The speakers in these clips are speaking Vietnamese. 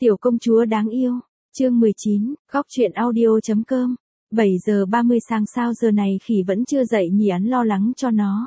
Tiểu công chúa đáng yêu. Chương 19, góc truyện audio.com. 7 giờ 30 sáng sao giờ này khỉ vẫn chưa dậy nhỉ, hắn lo lắng cho nó.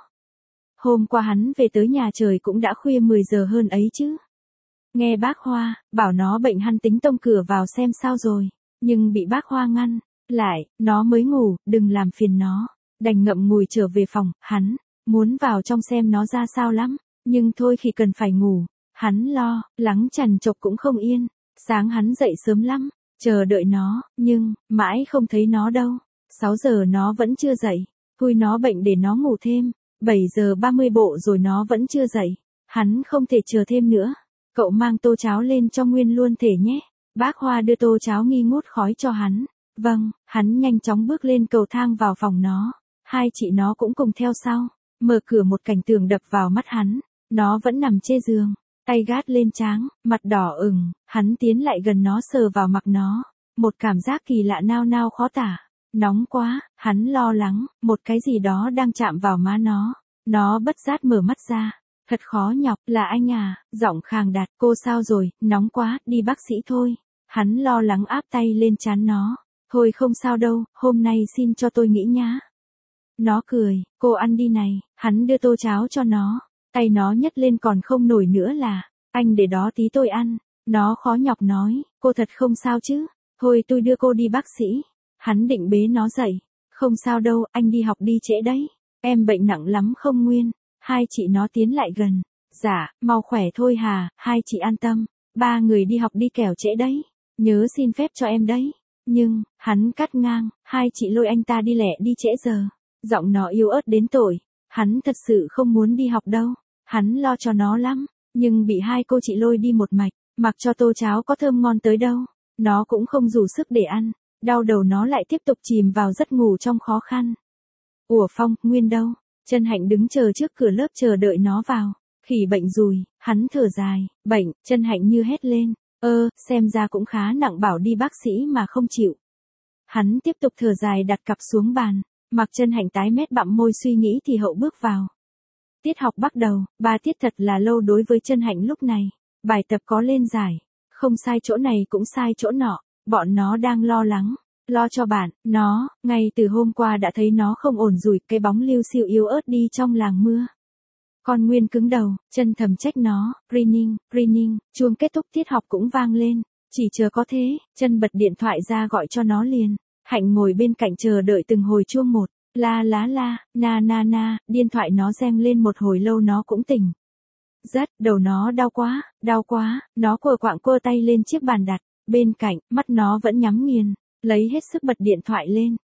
Hôm qua hắn về tới nhà trời cũng đã khuya 10 giờ hơn ấy chứ. Nghe bác Hoa, bảo nó bệnh hắn tính tông cửa vào xem sao rồi. Nhưng bị bác Hoa ngăn lại, nó mới ngủ, đừng làm phiền nó. Đành ngậm ngùi trở về phòng, hắn muốn vào trong xem nó ra sao lắm. Nhưng thôi khi cần phải ngủ, hắn lo lắng trằn trọc cũng không yên. Sáng hắn dậy sớm lắm, chờ đợi nó, nhưng mãi không thấy nó đâu. 6 giờ nó vẫn chưa dậy, thôi nó bệnh để nó ngủ thêm. 7 giờ 30 bộ rồi nó vẫn chưa dậy. Hắn không thể chờ thêm nữa. Cậu mang tô cháo lên cho Nguyên luôn thể nhé. Bác Hoa đưa tô cháo nghi ngút khói cho hắn. Vâng, hắn nhanh chóng bước lên cầu thang vào phòng nó. Hai chị nó cũng cùng theo sau. Mở cửa một cảnh tượng đập vào mắt hắn. Nó vẫn nằm trên giường, tay gác lên trán, mặt đỏ ửng. Hắn tiến lại gần nó sờ vào mặt nó. Một cảm giác kỳ lạ nao nao khó tả. Nóng quá, hắn lo lắng, một cái gì đó đang chạm vào má nó. Nó bất giác mở mắt ra. Thật khó nhọc, là anh à, giọng khàn đặc, cô sao rồi, nóng quá, đi bác sĩ thôi. Hắn lo lắng áp tay lên trán nó. Thôi không sao đâu, hôm nay xin cho tôi nghỉ nhá. Nó cười, cô ăn đi này, hắn đưa tô cháo cho nó. Tay nó nhấc lên còn không nổi nữa là, anh để đó tí tôi ăn. Nó khó nhọc nói, cô thật không sao chứ, thôi tôi đưa cô đi bác sĩ. Hắn định bế nó dậy, không sao đâu, anh đi học đi trễ đấy. Em bệnh nặng lắm không Nguyên? Hai chị nó tiến lại gần. Dạ, mau khỏe thôi hà, hai chị an tâm. Ba người đi học đi kẻo trễ đấy. Nhớ xin phép cho em đấy. Nhưng, hắn cắt ngang, hai chị lôi anh ta đi lẹ đi trễ giờ. Giọng nó yếu ớt đến tội. Hắn thật sự không muốn đi học đâu. Hắn lo cho nó lắm. Nhưng bị hai cô chị lôi đi một mạch. Mặc cho tô cháo có thơm ngon tới đâu. Nó cũng không đủ sức để ăn. Đau đầu nó lại tiếp tục chìm vào giấc ngủ trong khó khăn. Ủa Phong, Nguyên đâu? Chân Hạnh đứng chờ trước cửa lớp chờ đợi nó vào. Khỉ bệnh rồi, hắn thở dài, bệnh, Chân Hạnh như hét lên. Xem ra cũng khá nặng, bảo đi bác sĩ mà không chịu. Hắn tiếp tục thở dài đặt cặp xuống bàn. Mặc Chân Hạnh tái mét bặm môi suy nghĩ thì hậu bước vào. Tiết học bắt đầu, 3 tiết thật là lâu đối với Chân Hạnh lúc này. Bài tập có lên giải, không sai chỗ này cũng sai chỗ nọ. Bọn nó đang lo lắng. Lo cho bạn, nó, ngay từ hôm qua đã thấy nó không ổn rồi, cái bóng liu xiu yếu ớt đi trong làng mưa. Con Nguyên cứng đầu, Chân thầm trách nó, ring, chuông kết thúc tiết học cũng vang lên, chỉ chờ có thế, Chân bật điện thoại ra gọi cho nó liền. Hạnh ngồi bên cạnh chờ đợi từng hồi chuông một, la, na, điện thoại nó reng lên một hồi lâu nó cũng tỉnh. Đầu nó đau quá, nó quờ quạng quơ tay lên chiếc bàn đặt, bên cạnh, mắt nó vẫn nhắm nghiền. Lấy hết sức bật điện thoại lên.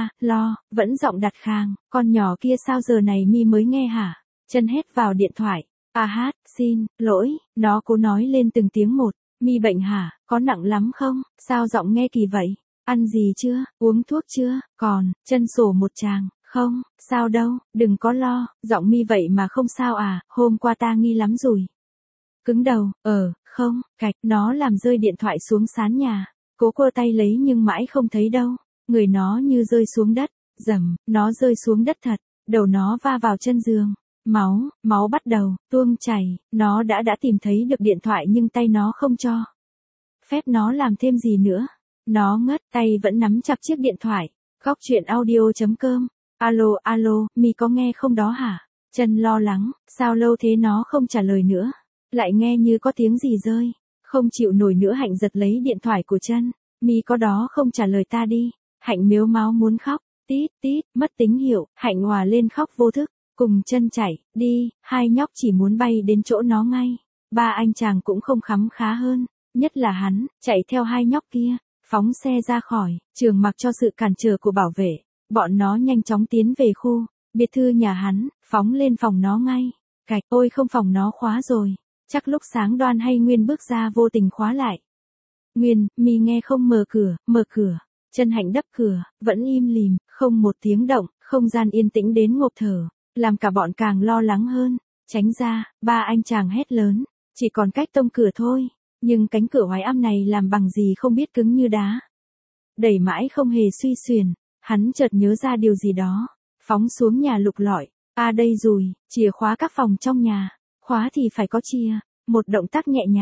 Vẫn giọng đặt khang, con nhỏ kia sao giờ này mi mới nghe hả? Chân hét vào điện thoại. Xin lỗi, nó cố nói lên từng tiếng một. Mi bệnh hả, có nặng lắm không? Sao giọng nghe kỳ vậy? Ăn gì chưa, uống thuốc chưa? Còn, Chân sổ một tràng. Không, sao đâu, đừng có lo, giọng mi vậy mà không sao à, hôm qua ta nghi lắm rồi. Cứng đầu, không, cạch, nó làm rơi điện thoại xuống sàn nhà. Cố quơ tay lấy nhưng mãi không thấy đâu. Người nó như rơi xuống đất. Dầm, nó rơi xuống đất thật. Đầu nó va vào chân giường. Máu bắt đầu tuôn chảy. Nó đã tìm thấy được điện thoại nhưng tay nó không cho phép nó làm thêm gì nữa. Nó ngất, tay vẫn nắm chặt chiếc điện thoại. Góc truyện audio.com. Alo, mi có nghe không đó hả? Chân lo lắng, sao lâu thế nó không trả lời nữa. Lại nghe như có tiếng gì rơi. Không chịu nổi nữa Hạnh giật lấy điện thoại của Chân. Mi có đó không trả lời ta đi. Hạnh mếu máo muốn khóc. Tít, mất tín hiệu. Hạnh òa lên khóc vô thức. Cùng Chân chạy, đi, hai nhóc chỉ muốn bay đến chỗ nó ngay. Ba anh chàng cũng không khấm khá hơn. Nhất là hắn, chạy theo hai nhóc kia. Phóng xe ra khỏi trường mặc cho sự cản trở của bảo vệ. Bọn nó nhanh chóng tiến về khu biệt thự nhà hắn, phóng lên phòng nó ngay. Cạch, ôi không, phòng nó khóa rồi. Chắc lúc sáng Đoan hay Nguyên bước ra vô tình khóa lại. Nguyên, mi nghe không, mở cửa. Chân Hạnh đập cửa, vẫn im lìm, không một tiếng động, không gian yên tĩnh đến ngộp thở, làm cả bọn càng lo lắng hơn. Tránh ra, ba anh chàng hét lớn, chỉ còn cách tông cửa thôi, nhưng cánh cửa oái âm này làm bằng gì không biết, cứng như đá. Đẩy mãi không hề suy xuyển, hắn chợt nhớ ra điều gì đó, phóng xuống nhà lục lọi. Đây rồi, chìa khóa các phòng trong nhà, khóa thì phải có chìa. Một động tác nhẹ nhàng,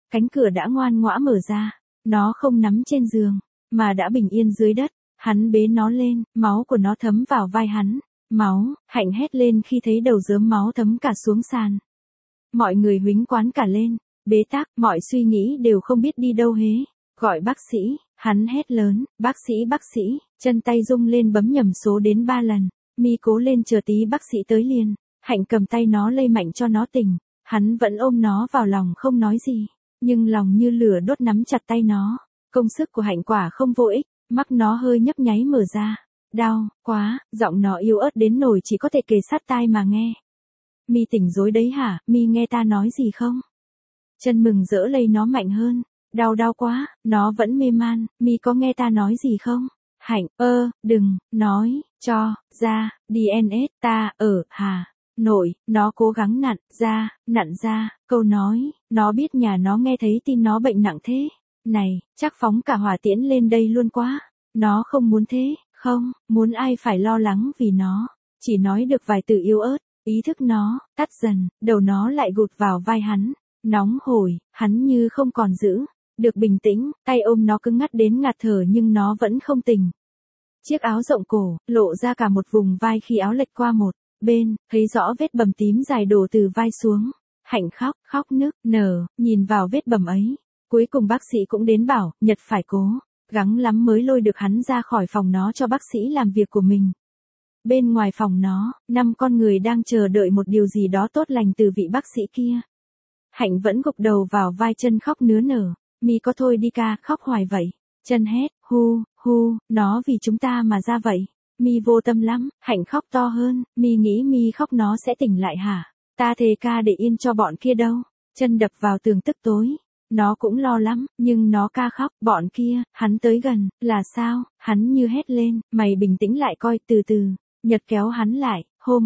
cánh cửa đã ngoan ngoã mở ra, nó không nằm trên giường, mà đã bình yên dưới đất. Hắn bế nó lên, máu của nó thấm vào vai hắn. Máu, Hạnh hét lên khi thấy đầu rớm máu thấm cả xuống sàn. Mọi người huýnh quán cả lên, bế tắc, mọi suy nghĩ đều không biết đi đâu hế. Gọi bác sĩ, hắn hét lớn, bác sĩ, chân tay rung lên bấm nhầm số đến 3 lần. Mi cố lên chờ tí bác sĩ tới liền. Hạnh cầm tay nó lay mạnh cho nó tỉnh. Hắn vẫn ôm nó vào lòng không nói gì, nhưng lòng như lửa đốt nắm chặt tay nó. Công sức của Hạnh quả không vô ích, mắt nó hơi nhấp nháy mở ra. Đau, quá, giọng nó yếu ớt đến nỗi chỉ có thể kề sát tai mà nghe. Mi tỉnh rồi đấy hả, Mi nghe ta nói gì không? Chân mừng rỡ lay nó mạnh hơn. Đau quá, nó vẫn mê man, Mi có nghe ta nói gì không? Hạnh, đừng, nói, cho, ra, DNS, ta, hả? Nội, nó cố gắng nặn ra, câu nói, nó biết nhà nó nghe thấy tin nó bệnh nặng thế. Này, chắc phóng cả hỏa tiễn lên đây luôn quá. Nó không muốn thế, không, muốn ai phải lo lắng vì nó. Chỉ nói được vài từ yếu ớt, ý thức nó, tắt dần, đầu nó lại gụt vào vai hắn. Nóng hổi, hắn như không còn giữ được bình tĩnh, tay ôm nó cứng ngắt đến ngạt thở nhưng nó vẫn không tỉnh. Chiếc áo rộng cổ, lộ ra cả một vùng vai khi áo lệch qua một bên, thấy rõ vết bầm tím dài đổ từ vai xuống. Hạnh khóc nức nở, nhìn vào vết bầm ấy. Cuối cùng bác sĩ cũng đến bảo, Nhật phải cố gắng lắm mới lôi được hắn ra khỏi phòng nó cho bác sĩ làm việc của mình. Bên ngoài phòng nó, 5 con người đang chờ đợi một điều gì đó tốt lành từ vị bác sĩ kia. Hạnh vẫn gục đầu vào vai chân khóc nứa nở. Mi có thôi đi ca, khóc hoài vậy. Chân hét, hu, nó vì chúng ta mà ra vậy. Mi vô tâm lắm, Hạnh khóc to hơn, Mi nghĩ Mi khóc nó sẽ tỉnh lại hả? Ta thề ca để yên cho bọn kia đâu. Chân đập vào tường tức tối. Nó cũng lo lắm, nhưng nó ca khóc, bọn kia, hắn tới gần, là sao? Hắn như hét lên, mày bình tĩnh lại coi, từ từ. Nhật kéo hắn lại,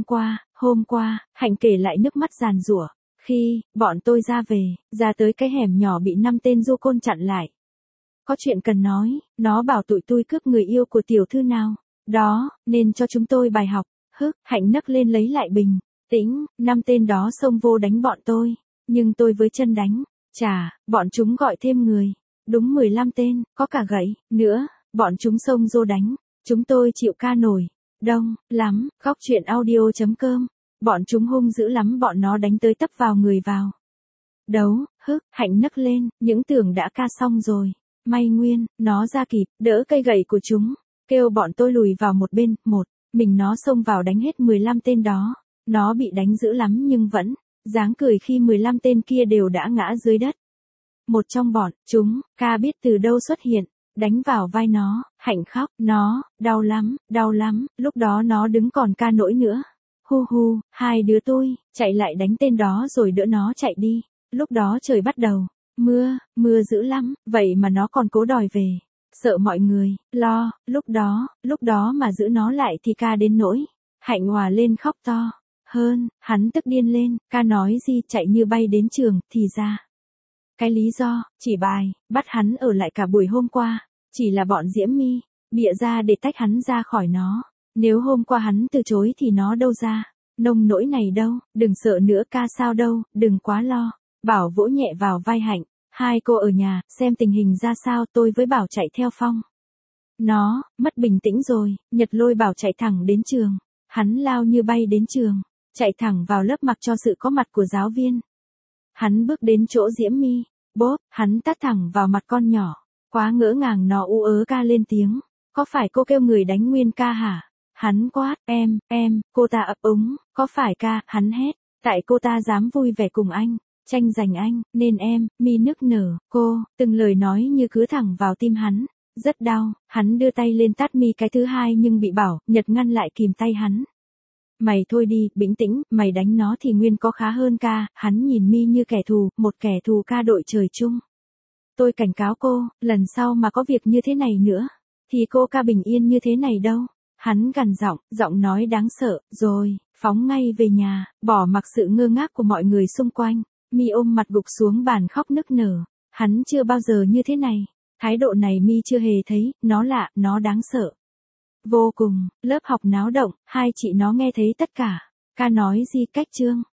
hôm qua, Hạnh kể lại nước mắt giàn giụa. Khi, bọn tôi ra tới cái hẻm nhỏ bị 5 tên du côn chặn lại. Có chuyện cần nói, nó bảo tụi tôi cướp người yêu của tiểu thư nào. Đó, nên cho chúng tôi bài học. Hạnh nấc lên lấy lại bình tĩnh, 5 tên đó xông vô đánh bọn tôi. Nhưng tôi với chân đánh. Chà, bọn chúng gọi thêm người. Đúng 15 tên, có cả gậy, nữa, bọn chúng xông vô đánh. Chúng tôi chịu ca nổi. Đông, lắm, góc chuyện audio.com. Bọn chúng hung dữ lắm, bọn nó đánh tới tấp vào người vào. Đấu, Hạnh nấc lên, những tưởng đã ca xong rồi. May nguyên, nó ra kịp, đỡ cây gậy của chúng. Kêu bọn tôi lùi vào một bên, mình nó xông vào đánh hết 15 tên đó. Nó bị đánh dữ lắm nhưng vẫn dáng cười khi 15 tên kia đều đã ngã dưới đất. Một trong bọn chúng, ca biết từ đâu xuất hiện, đánh vào vai nó. Hạnh khóc, nó, đau lắm, lúc đó nó đứng còn ca nỗi nữa. Hu, 2 đứa tôi, chạy lại đánh tên đó rồi đỡ nó chạy đi. Lúc đó trời bắt đầu, mưa dữ lắm, vậy mà nó còn cố đòi về. Sợ mọi người, lo, lúc đó mà giữ nó lại thì ca đến nỗi. Hạnh hòa lên khóc to hơn, hắn tức điên lên, ca nói gì chạy như bay đến trường, thì ra. Cái lý do, chỉ bài, bắt hắn ở lại cả buổi hôm qua, chỉ là bọn Diễm My, bịa ra để tách hắn ra khỏi nó. Nếu hôm qua hắn từ chối thì nó đâu ra, nông nỗi này đâu, đừng sợ nữa ca sao đâu, đừng quá lo. Bảo vỗ nhẹ vào vai Hạnh, 2 cô ở nhà, xem tình hình ra sao, tôi với Bảo chạy theo Phong. Nó, mất bình tĩnh rồi, Nhật lôi Bảo chạy thẳng đến trường. Hắn lao như bay đến trường, chạy thẳng vào lớp mặc cho sự có mặt của giáo viên. Hắn bước đến chỗ Diễm My, bốp, hắn tát thẳng vào mặt con nhỏ. Quá ngỡ ngàng nó ú ớ ca lên tiếng. Có phải cô kêu người đánh Nguyên ca hả? Hắn quát, em, cô ta ấp úng, có phải ca, hắn hét. Tại cô ta dám vui vẻ cùng anh, tranh giành anh, nên em, Mi nức nở, cô, từng lời nói như cứ thẳng vào tim hắn. Rất đau, hắn đưa tay lên tát Mi cái thứ hai nhưng bị Bảo, Nhật ngăn lại kìm tay hắn. Mày thôi đi, bình tĩnh, mày đánh nó thì Nguyên có khá hơn ca. Hắn nhìn Mi như kẻ thù, một kẻ thù ca đội trời chung. Tôi cảnh cáo cô, lần sau mà có việc như thế này nữa, thì cô ca bình yên như thế này đâu. Hắn gằn giọng nói đáng sợ, rồi, phóng ngay về nhà, bỏ mặc sự ngơ ngác của mọi người xung quanh. Mi ôm mặt gục xuống bàn khóc nức nở. Hắn chưa bao giờ như thế này. Thái độ này Mi chưa hề thấy, nó lạ, nó đáng sợ. Vô cùng, lớp học náo động, 2 chị nó nghe thấy tất cả. Ca nói gì cách chương.